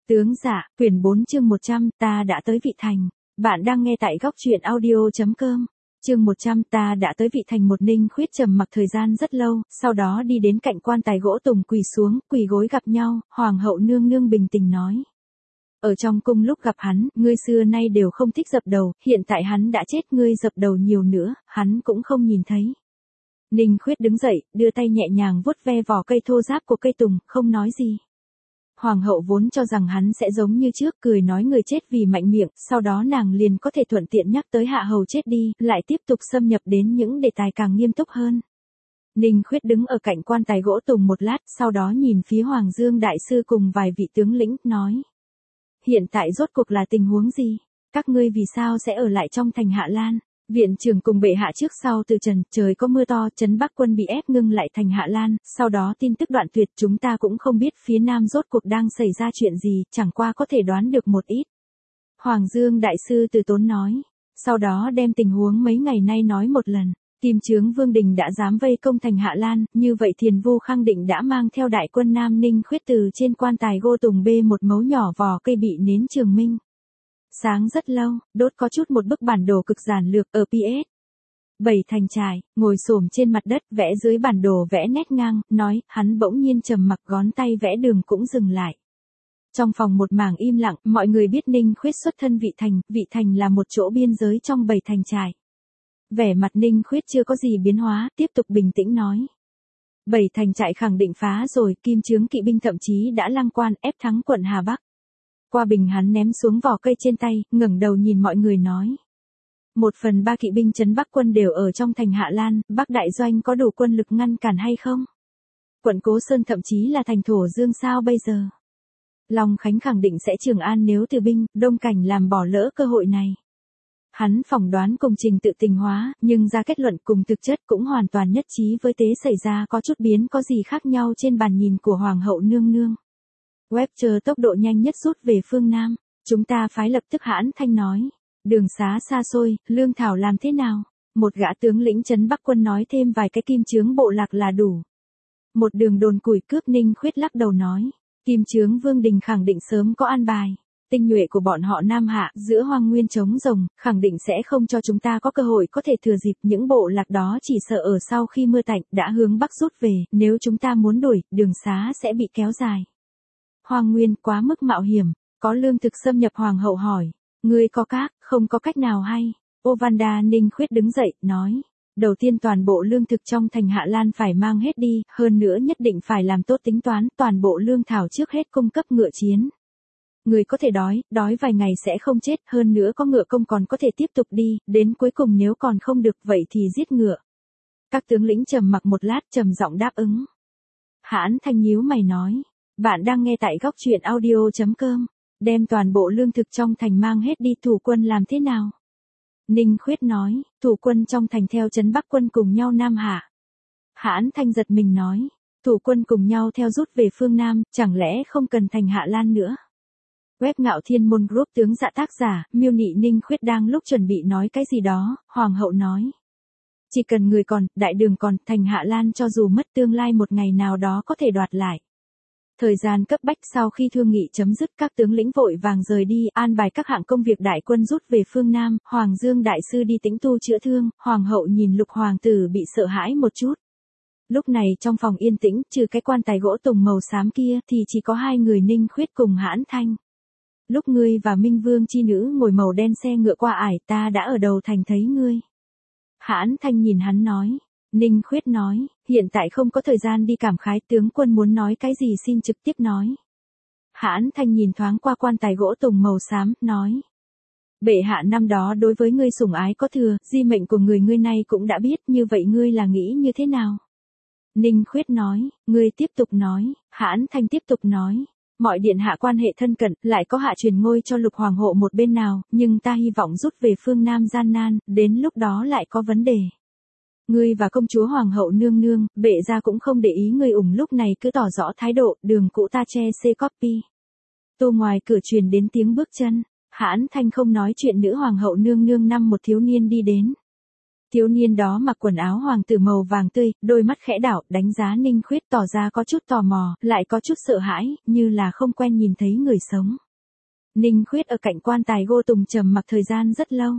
Tướng dạ, quyển 4 chương 100, ta đã tới Vị Thành. Bạn đang nghe tại góc truyện audio.com. Chương 100, ta đã tới Vị Thành. Một Ninh Khuyết trầm mặc thời gian rất lâu, sau đó đi đến cạnh quan tài gỗ tùng quỳ xuống, quỳ gối gặp nhau, hoàng hậu nương nương bình tĩnh nói. Ở trong cung lúc gặp hắn, ngươi xưa nay đều không thích dập đầu, hiện tại hắn đã chết, ngươi dập đầu nhiều nữa, hắn cũng không nhìn thấy. Ninh Khuyết đứng dậy, đưa tay nhẹ nhàng vuốt ve vỏ cây thô ráp của cây tùng, không nói gì. Hoàng hậu vốn cho rằng hắn sẽ giống như trước, cười nói người chết vì mạnh miệng, sau đó nàng liền có thể thuận tiện nhắc tới hạ hầu chết đi, lại tiếp tục xâm nhập đến những đề tài càng nghiêm túc hơn. Ninh Khuyết đứng ở cạnh quan tài gỗ tùng một lát, sau đó nhìn phía Hoàng Dương đại sư cùng vài vị tướng lĩnh, nói. Hiện tại rốt cuộc là tình huống gì? Các ngươi vì sao sẽ ở lại trong thành Hạ Lan? Viện trưởng cùng bệ hạ trước sau từ trần, trời có mưa to, trấn Bắc quân bị ép ngưng lại thành Hạ Lan, sau đó tin tức đoạn tuyệt, chúng ta cũng không biết phía Nam rốt cuộc đang xảy ra chuyện gì, chẳng qua có thể đoán được một ít. Hoàng Dương đại sư từ tốn nói, sau đó đem tình huống mấy ngày nay nói một lần. Kim Chướng Vương Đình đã dám vây công thành Hạ Lan, như vậy Thiền Vu Khang Định đã mang theo đại quân Nam Ninh Khuyết từ trên quan tài gỗ tùng bê một mấu nhỏ vỏ cây bị nến trường minh. Sáng rất lâu, đốt có chút một bức bản đồ cực giản lược ở PS. 7 thành trại, ngồi xổm trên mặt đất vẽ dưới bản đồ vẽ nét ngang, nói, hắn bỗng nhiên trầm mặc ngón tay vẽ đường cũng dừng lại. Trong phòng một mảng im lặng, mọi người biết Ninh Khuyết xuất thân Vị Thành là một chỗ biên giới trong 7 thành trại. Vẻ mặt Ninh Khuyết chưa có gì biến hóa, tiếp tục bình tĩnh nói. 7 thành trại khẳng định phá rồi, Kim Chướng kỵ binh thậm chí đã lăng quan ép thắng quận Hà Bắc. Qua bình hắn ném xuống vỏ cây trên tay, ngẩng đầu nhìn mọi người nói. 1/3 kỵ binh trấn Bắc quân đều ở trong thành Hạ Lan, Bắc Đại Doanh có đủ quân lực ngăn cản hay không? Quận Cố Sơn thậm chí là thành Thổ Dương sao bây giờ? Long Khánh khẳng định sẽ Trường An nếu từ binh, Đông Cảnh làm bỏ lỡ cơ hội này. Hắn phỏng đoán cùng trình tự tình hóa, nhưng ra kết luận cùng thực chất cũng hoàn toàn nhất trí với tế xảy ra có chút biến có gì khác nhau trên bàn nhìn của Hoàng hậu nương nương. Webster tốc độ nhanh nhất rút về phương Nam, chúng ta phái lập tức. Hãn Thanh nói, đường xá xa xôi, lương thảo làm thế nào? Một gã tướng lĩnh trấn Bắc quân nói thêm vài cái Kim Chướng bộ lạc là đủ. Một đường đồn củi cướp. Ninh Khuyết lắc đầu nói, Kim Chướng Vương Đình khẳng định sớm có an bài. Tinh nhuệ của bọn họ Nam Hạ, giữa hoang nguyên trống rồng, khẳng định sẽ không cho chúng ta có cơ hội có thể thừa dịp. Những bộ lạc đó chỉ sợ ở sau khi mưa tạnh đã hướng Bắc rút về, nếu chúng ta muốn đuổi, đường xá sẽ bị kéo dài. Hoang nguyên quá mức mạo hiểm, có lương thực xâm nhập. Hoàng hậu hỏi, ngươi có không có cách nào hay? Ovanda. Ninh Khuyết đứng dậy, nói, đầu tiên toàn bộ lương thực trong thành Hạ Lan phải mang hết đi, hơn nữa nhất định phải làm tốt tính toán, toàn bộ lương thảo trước hết cung cấp ngựa chiến. Người có thể đói vài ngày sẽ không chết, hơn nữa có ngựa công còn có thể tiếp tục đi, đến cuối cùng nếu còn không được vậy thì giết ngựa. Các tướng lĩnh trầm mặc một lát, trầm giọng đáp ứng. Hãn Thanh nhíu mày nói, bạn đang nghe tại góc truyện audio.com, đem toàn bộ lương thực trong thành mang hết đi, thủ quân làm thế nào? Ninh Khuyết nói, thủ quân trong thành theo trấn Bắc quân cùng nhau Nam Hạ. Hãn Thanh giật mình nói, thủ quân cùng nhau theo rút về phương Nam, chẳng lẽ không cần thành Hạ Lan nữa? Web Ngạo Thiên Môn Group. Tướng dạ tác giả, miêu nị. Ninh Khuyết đang lúc chuẩn bị nói cái gì đó, Hoàng hậu nói. Chỉ cần người còn, đại đường còn, thành Hạ Lan cho dù mất tương lai một ngày nào đó có thể đoạt lại. Thời gian cấp bách. Sau khi thương nghị chấm dứt, các tướng lĩnh vội vàng rời đi, an bài các hạng công việc. Đại quân rút về phương Nam, Hoàng Dương đại sư đi tĩnh tu chữa thương, Hoàng hậu nhìn Lục hoàng tử bị sợ hãi một chút. Lúc này trong phòng yên tĩnh, trừ cái quan tài gỗ tùng màu xám kia, thì chỉ có hai người Ninh Khuyết cùng Hãn Thanh. Lúc ngươi và Minh Vương chi nữ ngồi màu đen xe ngựa qua ải, ta đã ở đầu thành thấy ngươi. Hãn Thanh nhìn hắn nói. Ninh Khuyết nói, hiện tại không có thời gian đi cảm khái, tướng quân muốn nói cái gì xin trực tiếp nói. Hãn Thanh nhìn thoáng qua quan tài gỗ tùng màu xám, nói. Bệ hạ năm đó đối với ngươi sủng ái có thừa, di mệnh của ngươi nay cũng đã biết, như vậy ngươi là nghĩ như thế nào? Ninh Khuyết nói, ngươi tiếp tục nói. Hãn Thanh tiếp tục nói. Mọi điện hạ quan hệ thân cận, lại có hạ truyền ngôi cho Lục hoàng hậu một bên nào, nhưng ta hy vọng rút về phương Nam gian nan, đến lúc đó lại có vấn đề. Ngươi và công chúa Hoàng hậu nương nương, bệ gia cũng không để ý ngươi lúc này cứ tỏ rõ thái độ, đường cũ ta che c copy. Tô ngoài cửa truyền đến tiếng bước chân, Hãn Thanh không nói chuyện nữa. Hoàng hậu nương nương năm một thiếu niên đi đến. Thiếu niên đó mặc quần áo hoàng tử màu vàng tươi, đôi mắt khẽ đảo, đánh giá Ninh Khuyết tỏ ra có chút tò mò, lại có chút sợ hãi, như là không quen nhìn thấy người sống. Ninh Khuyết ở cạnh quan tài gô tùng trầm mặc thời gian rất lâu.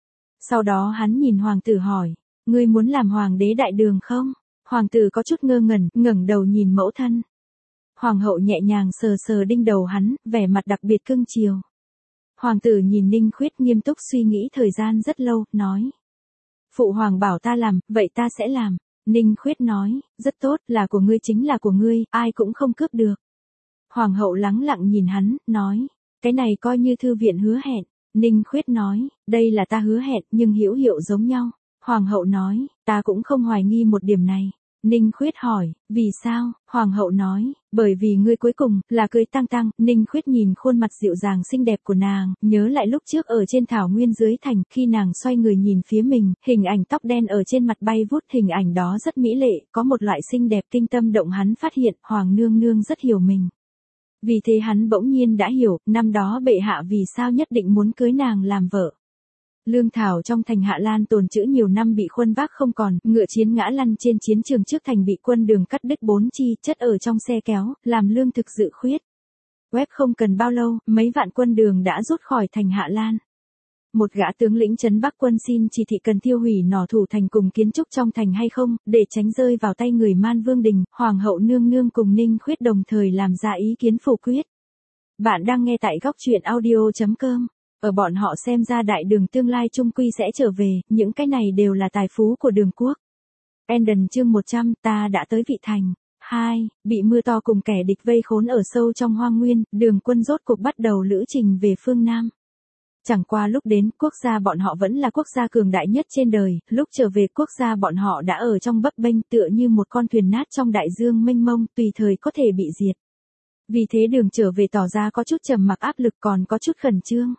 Sau đó hắn nhìn hoàng tử hỏi, ngươi muốn làm hoàng đế đại đường không? Hoàng tử có chút ngơ ngẩn, ngẩng đầu nhìn mẫu thân. Hoàng hậu nhẹ nhàng sờ sờ đinh đầu hắn, vẻ mặt đặc biệt cưng chiều. Hoàng tử nhìn Ninh Khuyết nghiêm túc suy nghĩ thời gian rất lâu, nói. Phụ hoàng bảo ta làm, vậy ta sẽ làm. Ninh Khuyết nói, rất tốt, là của ngươi chính là của ngươi, ai cũng không cướp được. Hoàng hậu lắng lặng nhìn hắn, nói, cái này coi như thư viện hứa hẹn. Ninh Khuyết nói, đây là ta hứa hẹn nhưng hữu hiệu giống nhau. Hoàng hậu nói, ta cũng không hoài nghi một điểm này. Ninh Khuyết hỏi, vì sao? Hoàng hậu nói, bởi vì ngươi cuối cùng, là cưới Tăng Tăng. Ninh Khuyết nhìn khuôn mặt dịu dàng xinh đẹp của nàng, nhớ lại lúc trước ở trên thảo nguyên dưới thành, khi nàng xoay người nhìn phía mình, hình ảnh tóc đen ở trên mặt bay vút, hình ảnh đó rất mỹ lệ, có một loại xinh đẹp kinh tâm động hắn phát hiện, Hoàng nương nương rất hiểu mình. Vì thế hắn bỗng nhiên đã hiểu, năm đó bệ hạ vì sao nhất định muốn cưới nàng làm vợ. Lương thảo trong thành Hạ Lan tồn trữ nhiều năm bị khuân vác không còn, ngựa chiến ngã lăn trên chiến trường trước thành bị quân Đường cắt đứt 4 chi, chất ở trong xe kéo, làm lương thực dự khuyết. Web không cần bao lâu, mấy vạn quân Đường đã rút khỏi thành Hạ Lan. Một gã tướng lĩnh trấn Bắc quân xin chỉ thị cần tiêu hủy nỏ thủ thành cùng kiến trúc trong thành hay không, để tránh rơi vào tay người Man Vương Đình. Hoàng hậu nương nương cùng Ninh Khuyết đồng thời làm ra ý kiến phủ quyết. Bạn đang nghe tại góc truyện audio.com. Ở bọn họ xem ra đại đường tương lai trung quy sẽ trở về, những cái này đều là tài phú của đường quốc. Enden chương 100, ta đã tới Vị Thành. 2. Bị mưa to cùng kẻ địch vây khốn ở sâu trong hoang nguyên, đường quân rốt cuộc bắt đầu lữ trình về phương Nam. Chẳng qua lúc đến, quốc gia bọn họ vẫn là quốc gia cường đại nhất trên đời, lúc trở về quốc gia bọn họ đã ở trong bấp bênh tựa như một con thuyền nát trong đại dương mênh mông, tùy thời có thể bị diệt. Vì thế đường trở về tỏ ra có chút trầm mặc áp lực còn có chút khẩn trương.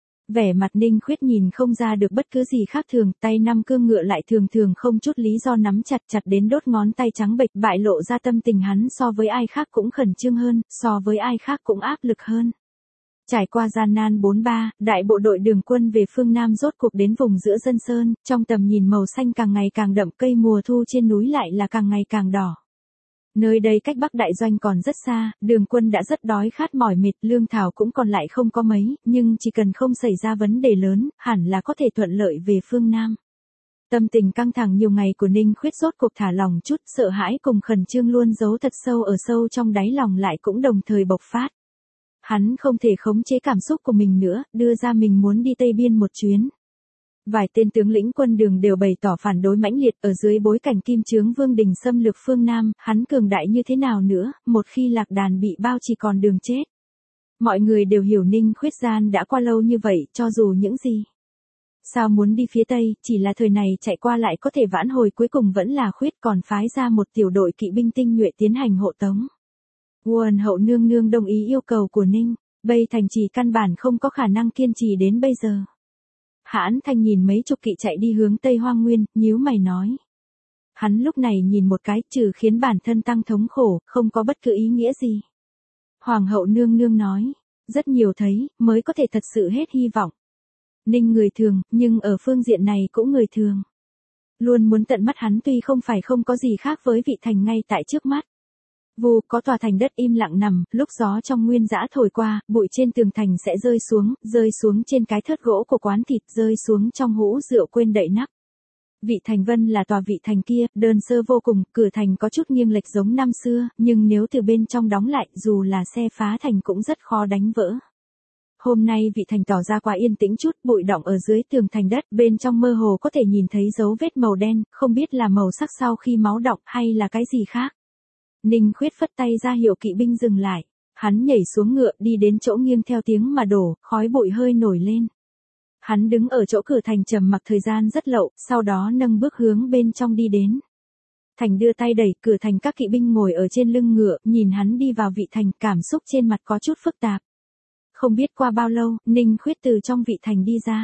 Vẻ mặt Ninh Khuyết nhìn không ra được bất cứ gì khác thường, tay năm cương ngựa lại thường thường không chút lý do nắm chặt chặt đến đốt ngón tay trắng bệch, bại lộ ra tâm tình hắn so với ai khác cũng khẩn trương hơn, so với ai khác cũng áp lực hơn. Trải qua gian nan 43, đại bộ đội đường quân về phương Nam rốt cuộc đến vùng giữa dân sơn, trong tầm nhìn màu xanh càng ngày càng đậm, cây mùa thu trên núi lại là càng ngày càng đỏ. Nơi đây cách Bắc Đại Doanh còn rất xa, đường quân đã rất đói khát mỏi mệt, lương thảo cũng còn lại không có mấy, nhưng chỉ cần không xảy ra vấn đề lớn, hẳn là có thể thuận lợi về phương Nam. Tâm tình căng thẳng nhiều ngày của Ninh Khuyết rốt cuộc thả lòng chút, sợ hãi cùng khẩn trương luôn giấu thật sâu ở sâu trong đáy lòng lại cũng đồng thời bộc phát. Hắn không thể khống chế cảm xúc của mình nữa, đưa ra mình muốn đi Tây Biên một chuyến. Vài tên tướng lĩnh quân Đường đều bày tỏ phản đối mãnh liệt, ở dưới bối cảnh Kim Chướng Vương Đình xâm lược phương Nam, hắn cường đại như thế nào nữa, một khi lạc đàn bị bao chỉ còn đường chết. Mọi người đều hiểu Ninh Khuyết gian đã qua lâu như vậy, cho dù những gì. Sao muốn đi phía Tây, chỉ là thời này chạy qua lại có thể vãn hồi, cuối cùng vẫn là Khuyết còn phái ra một tiểu đội kỵ binh tinh nhuệ tiến hành hộ tống. Quân hậu nương nương đồng ý yêu cầu của Ninh, Bây Thành chỉ căn bản không có khả năng kiên trì đến bây giờ. Hãn Thanh nhìn mấy chục kỵ chạy đi hướng Tây Hoang Nguyên, nhíu mày nói. Hắn lúc này nhìn một cái, trừ khiến bản thân tăng thống khổ, không có bất cứ ý nghĩa gì. Hoàng hậu nương nương nói, rất nhiều thấy, mới có thể thật sự hết hy vọng. Ninh người thường, nhưng ở phương diện này cũng người thường. Luôn muốn tận mắt hắn tuy không phải không có gì khác với Vị Thành ngay tại trước mắt. Vù có tòa thành đất im lặng nằm, lúc gió trong nguyên dã thổi qua, bụi trên tường thành sẽ rơi xuống trên cái thớt gỗ của quán thịt, rơi xuống trong hũ rượu quên đậy nắp. Vị Thành Vân là tòa Vị Thành kia, đơn sơ vô cùng, cửa thành có chút nghiêng lệch giống năm xưa, nhưng nếu từ bên trong đóng lại, dù là xe phá thành cũng rất khó đánh vỡ. Hôm nay Vị Thành tỏ ra quá yên tĩnh chút, bụi đọng ở dưới tường thành đất, bên trong mơ hồ có thể nhìn thấy dấu vết màu đen, không biết là màu sắc sau khi máu đọng hay là cái gì khác. Ninh Khuyết phất tay ra hiệu kỵ binh dừng lại. Hắn nhảy xuống ngựa đi đến chỗ nghiêng theo tiếng mà đổ, khói bụi hơi nổi lên. Hắn đứng ở chỗ cửa thành trầm mặc thời gian rất lâu, sau đó nâng bước hướng bên trong đi đến. Thành đưa tay đẩy cửa thành, các kỵ binh ngồi ở trên lưng ngựa, nhìn hắn đi vào Vị Thành, cảm xúc trên mặt có chút phức tạp. Không biết qua bao lâu, Ninh Khuyết từ trong Vị Thành đi ra.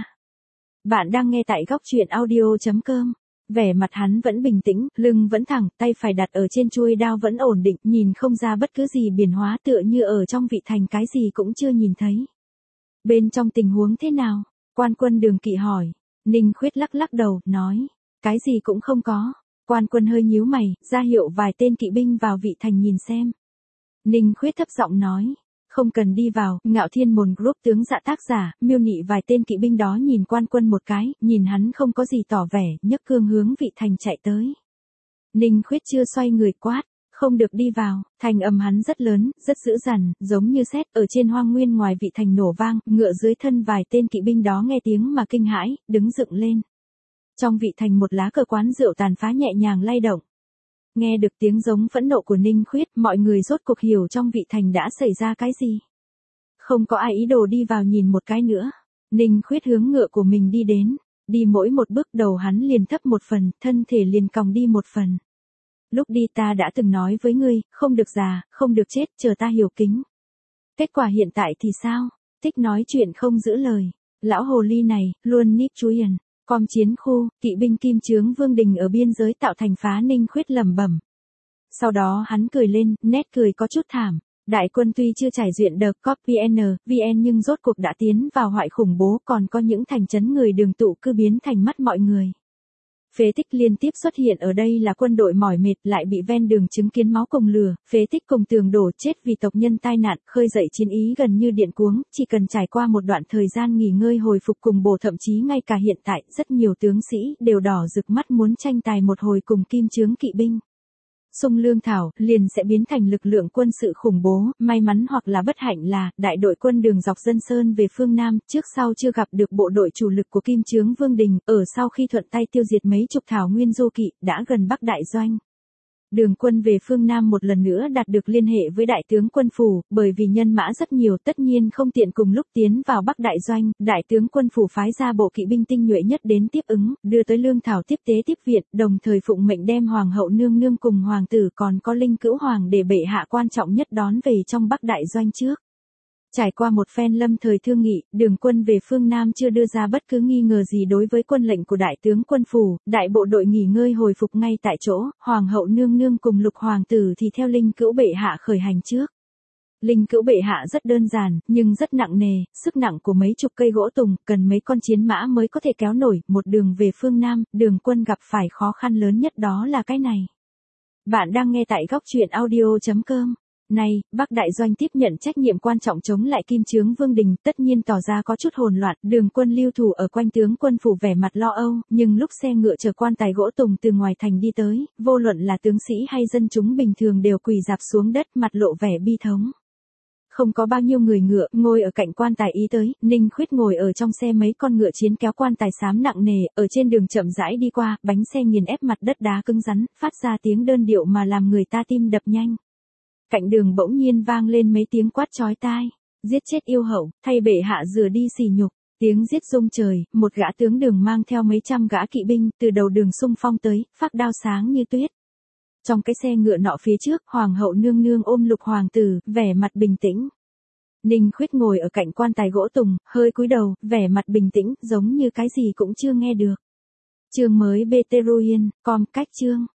Bạn đang nghe tại góc truyện audio.com. Vẻ mặt hắn vẫn bình tĩnh, lưng vẫn thẳng, tay phải đặt ở trên chuôi đao vẫn ổn định, nhìn không ra bất cứ gì biến hóa, tựa như ở trong Vị Thành cái gì cũng chưa nhìn thấy. Bên trong tình huống thế nào? Quan quân Đường Kỵ hỏi. Ninh Khuyết lắc lắc đầu, nói. cái gì cũng không có. Quan Quân hơi nhíu mày, ra hiệu vài tên kỵ binh vào Vị Thành nhìn xem. Ninh Khuyết thấp giọng nói. Không cần đi vào, Ngạo Thiên Môn Group tướng dạ tác giả, miêu nị vài tên kỵ binh đó nhìn Quan Quân một cái, nhìn hắn không có gì tỏ vẻ, nhấc cương hướng Vị Thành chạy tới. Ninh Khuyết chưa xoay người quát. Không được đi vào, thành âm hắn rất lớn, rất dữ dằn, giống như sét ở trên hoang nguyên ngoài Vị Thành nổ vang, ngựa dưới thân vài tên kỵ binh đó nghe tiếng mà kinh hãi, đứng dựng lên. Trong Vị Thành một lá cờ quán rượu tàn phá nhẹ nhàng lay động. Nghe được tiếng giống phẫn nộ của Ninh Khuyết, mọi người rốt cuộc hiểu trong Vị Thành đã xảy ra cái gì. Không có ai ý đồ đi vào nhìn một cái nữa. Ninh Khuyết hướng ngựa của mình đi đến, đi mỗi một bước đầu hắn liền thấp một phần, thân thể liền còng đi một phần. Lúc đi ta đã từng nói với ngươi, không được già, không được chết, chờ ta hiểu kính. Kết quả hiện tại thì sao? Thích nói chuyện không giữ lời. Lão hồ ly này, luôn nít chú yên. Com chiến khu, kỵ binh Kim Chướng Vương Đình ở biên giới tạo thành phá. Ninh Khuyết lẩm bẩm. Sau đó hắn cười lên, nét cười có chút thảm. Đại quân tuy chưa trải duyện đợt cop VN nhưng rốt cuộc đã tiến vào hoại khủng bố, còn có những thành trấn người đường tụ cư biến thành mắt mọi người. Phế tích liên tiếp xuất hiện ở đây là quân đội mỏi mệt lại bị ven đường chứng kiến máu cùng lửa, phế tích cùng tường đổ chết vì tộc nhân tai nạn, khơi dậy chiến ý gần như điện cuống, chỉ cần trải qua một đoạn thời gian nghỉ ngơi hồi phục cùng bổ, thậm chí ngay cả hiện tại, rất nhiều tướng sĩ đều đỏ rực mắt muốn tranh tài một hồi cùng Kim Chướng kỵ binh. Sung lương thảo liền sẽ biến thành lực lượng quân sự khủng bố, may mắn hoặc là bất hạnh là, đại đội quân đường dọc Dân Sơn về phương Nam, trước sau chưa gặp được bộ đội chủ lực của Kim Chướng Vương Đình, ở sau khi thuận tay tiêu diệt mấy chục thảo nguyên du kỵ, đã gần Bắc Đại Doanh. Đường quân về phương Nam một lần nữa đạt được liên hệ với đại tướng quân phủ, bởi vì nhân mã rất nhiều tất nhiên không tiện cùng lúc tiến vào Bắc Đại Doanh, đại tướng quân phủ phái ra bộ kỵ binh tinh nhuệ nhất đến tiếp ứng, đưa tới lương thảo tiếp tế tiếp viện, đồng thời phụng mệnh đem Hoàng hậu nương nương cùng hoàng tử còn có Linh Cữu Hoàng để bệ hạ quan trọng nhất đón về trong Bắc Đại Doanh trước. Trải qua một phen lâm thời thương nghị, đường quân về phương Nam chưa đưa ra bất cứ nghi ngờ gì đối với quân lệnh của đại tướng quân phủ, đại bộ đội nghỉ ngơi hồi phục ngay tại chỗ, Hoàng hậu nương nương cùng Lục hoàng tử thì theo Linh Cữu bệ hạ khởi hành trước. Linh Cữu bệ hạ rất đơn giản, nhưng rất nặng nề, sức nặng của mấy chục cây gỗ tùng, cần mấy con chiến mã mới có thể kéo nổi, một đường về phương Nam, đường quân gặp phải khó khăn lớn nhất đó là cái này. Bạn đang nghe tại góc truyện audio.com. Này, Bắc Đại Doanh tiếp nhận trách nhiệm quan trọng chống lại Kim Chướng Vương Đình, tất nhiên tỏ ra có chút hỗn loạn, đường quân lưu thủ ở quanh tướng quân phủ vẻ mặt lo âu, nhưng lúc xe ngựa chở quan tài gỗ tùng từ ngoài thành đi tới, vô luận là tướng sĩ hay dân chúng bình thường đều quỳ rạp xuống đất, mặt lộ vẻ bi thống. Không có bao nhiêu người ngựa, ngồi ở cạnh quan tài ý tới, Ninh Khuyết ngồi ở trong xe mấy con ngựa chiến kéo quan tài xám nặng nề, ở trên đường chậm rãi đi qua, bánh xe nghiền ép mặt đất đá cứng rắn, phát ra tiếng đơn điệu mà làm người ta tim đập nhanh. Cạnh đường bỗng nhiên vang lên mấy tiếng quát chói tai, giết chết yêu hậu, thay bệ hạ rửa đi sỉ nhục, tiếng giết rung trời, một gã tướng đường mang theo mấy trăm gã kỵ binh, từ đầu đường xung phong tới, phác đao sáng như tuyết. Trong cái xe ngựa nọ phía trước, Hoàng hậu nương nương ôm Lục hoàng tử, vẻ mặt bình tĩnh. Ninh Khuyết ngồi ở cạnh quan tài gỗ tùng, hơi cúi đầu, vẻ mặt bình tĩnh, giống như cái gì cũng chưa nghe được. Chương mới Beteruyen, com cách chương.